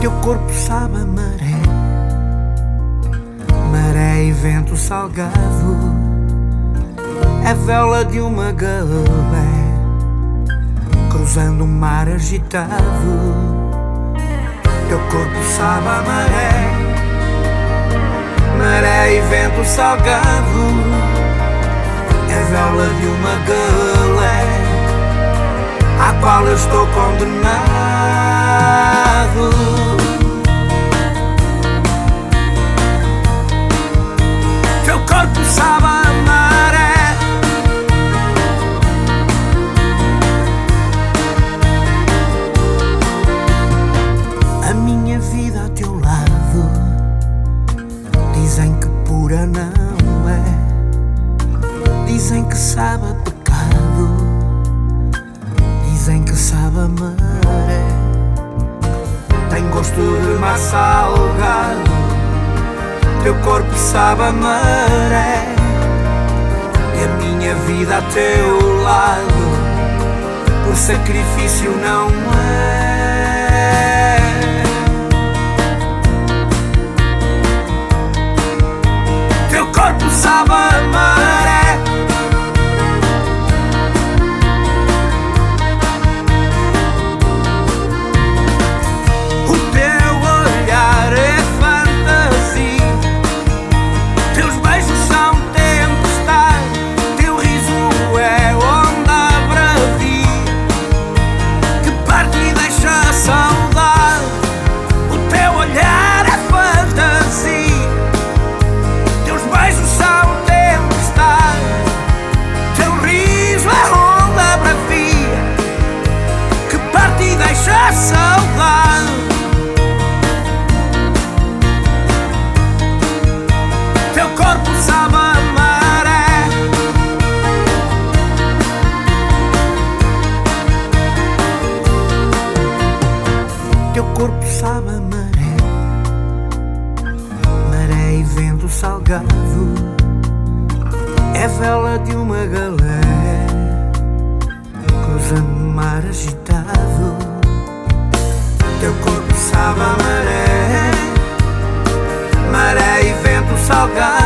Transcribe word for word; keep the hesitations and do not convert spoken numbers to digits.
Teu corpo sabe a maré, maré e vento salgado. É vela de uma galé cruzando um mar agitado. Teu corpo sabe a maré, maré e vento salgado. É vela de uma galé à qual eu estou condenado. Teu corpo sabe a maré, a minha vida a teu lado. Dizem que pura não é, dizem que sabe a pecado, dizem que sabe a maré. Tem gosto de mar salgado, teu corpo sabe a maré. E a minha vida a teu lado, por sacrifício não é. Teu corpo sabe a maré, o teu olhar é fantasia, teus beijos são tempestade, teu riso é onda bravia que parte e deixa saudade. O teu olhar é fantasia, teus beijos são tempestade, teu riso é onda bravia que parte e deixa saudade. Teu corpo sabe a maré, teu corpo sabe a maré, maré e vento salgado. É vela de uma galé cruzando um mar agitado. Teu corpo sabe a maré, maré e vento salgado.